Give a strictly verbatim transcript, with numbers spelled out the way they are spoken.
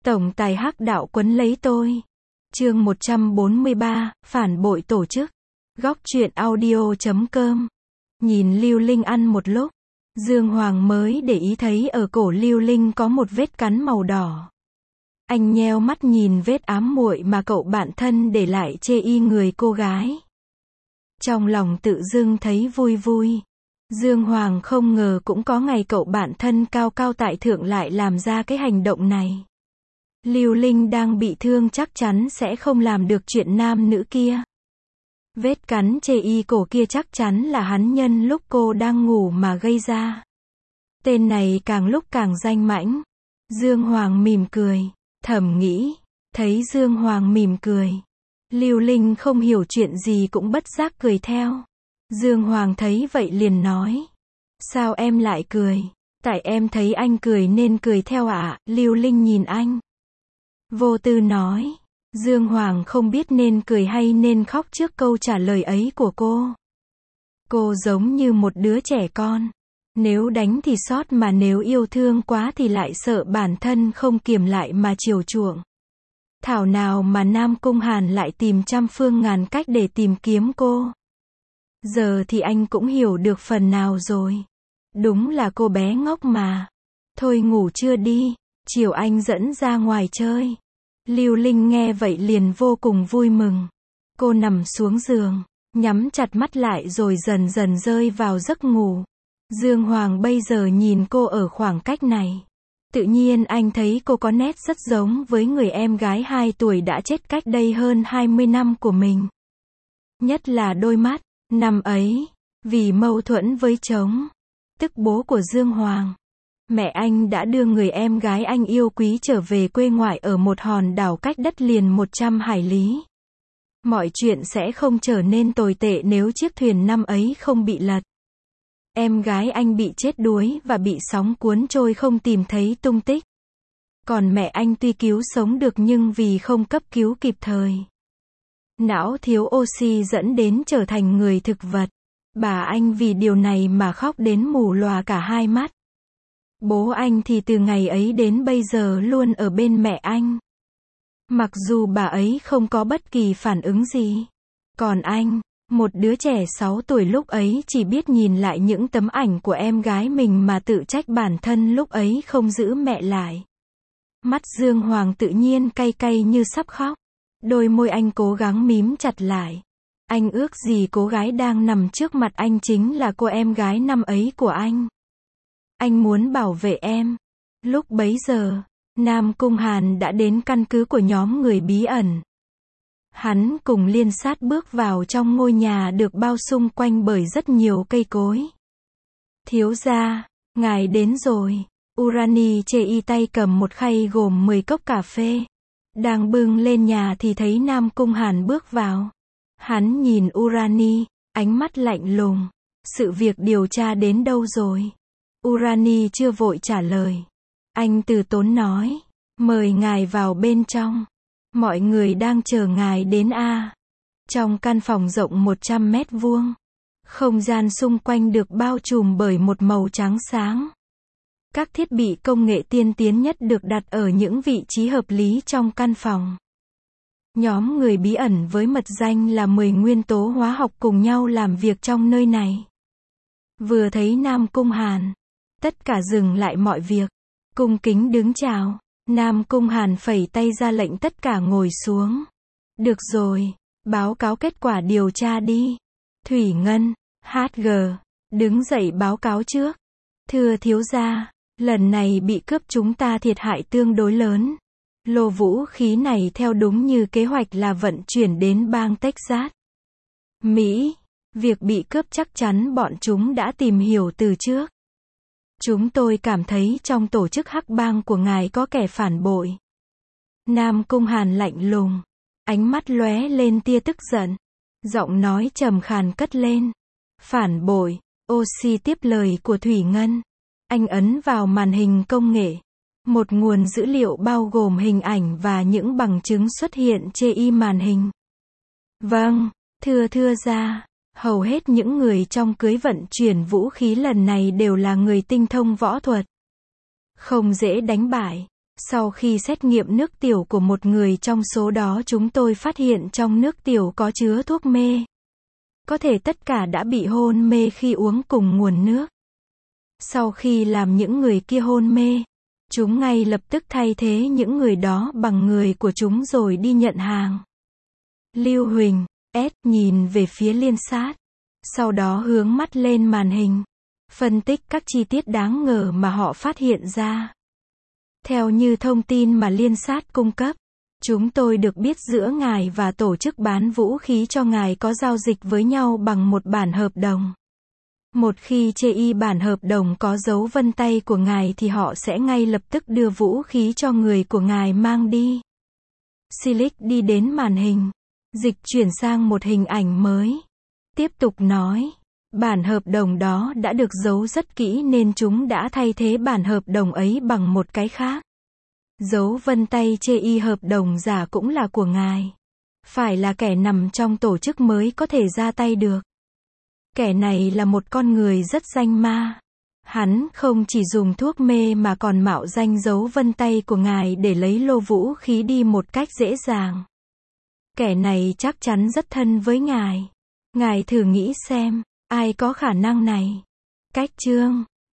Tổng tài hắc đạo quấn lấy tôi. Chương một trăm bốn mươi ba, phản bội tổ chức. Góc truyện audio chấm com. Nhìn Lưu Linh ăn một lúc, Dương Hoàng mới để ý thấy ở cổ Lưu Linh có một vết cắn màu đỏ. Anh nheo mắt nhìn vết ám muội mà cậu bạn thân để lại chê y người cô gái. Trong lòng tự dưng thấy vui vui. Dương Hoàng không ngờ cũng có ngày cậu bạn thân cao cao tại thượng lại làm ra cái hành động này. Lưu Linh đang bị thương chắc chắn sẽ không làm được chuyện nam nữ kia. Vết cắn chê y cổ kia chắc chắn là hắn nhân lúc cô đang ngủ mà gây ra. Tên này càng lúc càng danh mãnh. Dương Hoàng mỉm cười, thầm nghĩ. Thấy Dương Hoàng mỉm cười, Lưu Linh không hiểu chuyện gì cũng bất giác cười theo. Dương Hoàng thấy vậy liền nói. Sao em lại cười? Tại em thấy anh cười nên cười theo ạ. À? Lưu Linh nhìn anh. Vô tư nói. Dương Hoàng không biết nên cười hay nên khóc trước câu trả lời ấy của cô. Cô giống như một đứa trẻ con. Nếu đánh thì sót mà nếu yêu thương quá thì lại sợ bản thân không kiềm lại mà chiều chuộng. Thảo nào mà Nam Cung Hàn lại tìm trăm phương ngàn cách để tìm kiếm cô. Giờ thì anh cũng hiểu được phần nào rồi. Đúng là cô bé ngốc mà. Thôi ngủ chưa đi, chiều anh dẫn ra ngoài chơi. Lưu Linh nghe vậy liền vô cùng vui mừng. Cô nằm xuống giường, nhắm chặt mắt lại rồi dần dần rơi vào giấc ngủ. Dương Hoàng bây giờ nhìn cô ở khoảng cách này. Tự nhiên anh thấy cô có nét rất giống với người em gái hai tuổi đã chết cách đây hơn hai mươi năm của mình. Nhất là đôi mắt. Năm ấy, vì mâu thuẫn với chồng, tức bố của Dương Hoàng, mẹ anh đã đưa người em gái anh yêu quý trở về quê ngoại ở một hòn đảo cách đất liền một trăm hải lý. Mọi chuyện sẽ không trở nên tồi tệ nếu chiếc thuyền năm ấy không bị lật. Em gái anh bị chết đuối và bị sóng cuốn trôi không tìm thấy tung tích. Còn mẹ anh tuy cứu sống được nhưng vì không cấp cứu kịp thời, não thiếu oxy dẫn đến trở thành người thực vật. Bà anh vì điều này mà khóc đến mù lòa cả hai mắt. Bố anh thì từ ngày ấy đến bây giờ luôn ở bên mẹ anh. Mặc dù bà ấy không có bất kỳ phản ứng gì. Còn anh, một đứa trẻ sáu tuổi lúc ấy chỉ biết nhìn lại những tấm ảnh của em gái mình mà tự trách bản thân lúc ấy không giữ mẹ lại. Mắt Dương Hoàng tự nhiên cay cay như sắp khóc. Đôi môi anh cố gắng mím chặt lại. Anh ước gì cô gái đang nằm trước mặt anh chính là cô em gái năm ấy của anh. Anh muốn bảo vệ em. Lúc bấy giờ, Nam Cung Hàn đã đến căn cứ của nhóm người bí ẩn. Hắn cùng Liên Sát bước vào trong ngôi nhà được bao xung quanh bởi rất nhiều cây cối. Thiếu gia, ngài đến rồi. Urani chê y tay cầm một khay gồm mười cốc cà phê. Đang bưng lên nhà thì thấy Nam Cung Hàn bước vào. Hắn nhìn Urani, ánh mắt lạnh lùng. Sự việc điều tra đến đâu rồi? Urani chưa vội trả lời. Anh từ tốn nói. Mời ngài vào bên trong. Mọi người đang chờ ngài đến a. Trong căn phòng rộng một trăm mét vuông. Không gian xung quanh được bao trùm bởi một màu trắng sáng. Các thiết bị công nghệ tiên tiến nhất được đặt ở những vị trí hợp lý trong căn phòng. Nhóm người bí ẩn với mật danh là mười nguyên tố hóa học cùng nhau làm việc trong nơi này. Vừa thấy Nam Cung Hàn, tất cả dừng lại mọi việc, cung kính đứng chào. Nam Cung Hàn phẩy tay ra lệnh tất cả ngồi xuống. Được rồi, báo cáo kết quả điều tra đi. Thủy Ngân, hát giê, đứng dậy báo cáo trước. Thưa thiếu gia, lần này bị cướp chúng ta thiệt hại tương đối lớn. Lô vũ khí này theo đúng như kế hoạch là vận chuyển đến bang Texas, Mỹ. Việc bị cướp chắc chắn bọn chúng đã tìm hiểu từ trước. Chúng tôi cảm thấy trong tổ chức hắc bang của ngài có kẻ phản bội. Nam Cung Hàn lạnh lùng, ánh mắt lóe lên tia tức giận. Giọng nói trầm khàn cất lên. Phản bội, Oxy tiếp lời của Thủy Ngân. Anh ấn vào màn hình công nghệ. Một nguồn dữ liệu bao gồm hình ảnh và những bằng chứng xuất hiện trên y màn hình. Vâng, thưa thưa gia, hầu hết những người trong cưới vận chuyển vũ khí lần này đều là người tinh thông võ thuật. Không dễ đánh bại. Sau khi xét nghiệm nước tiểu của một người trong số đó, chúng tôi phát hiện trong nước tiểu có chứa thuốc mê. Có thể tất cả đã bị hôn mê khi uống cùng nguồn nước. Sau khi làm những người kia hôn mê, chúng ngay lập tức thay thế những người đó bằng người của chúng rồi đi nhận hàng. Lưu Huỳnh, S, nhìn về phía Liên sát. Sau đó hướng mắt lên màn hình. Phân tích các chi tiết đáng ngờ mà họ phát hiện ra. Theo như thông tin mà Liên sát cung cấp, chúng tôi được biết giữa ngài và tổ chức bán vũ khí cho ngài có giao dịch với nhau bằng một bản hợp đồng. Một khi chê y bản hợp đồng có dấu vân tay của ngài thì họ sẽ ngay lập tức đưa vũ khí cho người của ngài mang đi. Silic đi đến màn hình, dịch chuyển sang một hình ảnh mới. Tiếp tục nói, bản hợp đồng đó đã được giấu rất kỹ nên chúng đã thay thế bản hợp đồng ấy bằng một cái khác. Dấu vân tay chê y hợp đồng giả cũng là của ngài. Phải là kẻ nằm trong tổ chức mới có thể ra tay được. Kẻ này là một con người rất danh ma. Hắn không chỉ dùng thuốc mê mà còn mạo danh dấu vân tay của ngài để lấy lô vũ khí đi một cách dễ dàng. Kẻ này chắc chắn rất thân với ngài. Ngài thử nghĩ xem, ai có khả năng này? Cách chương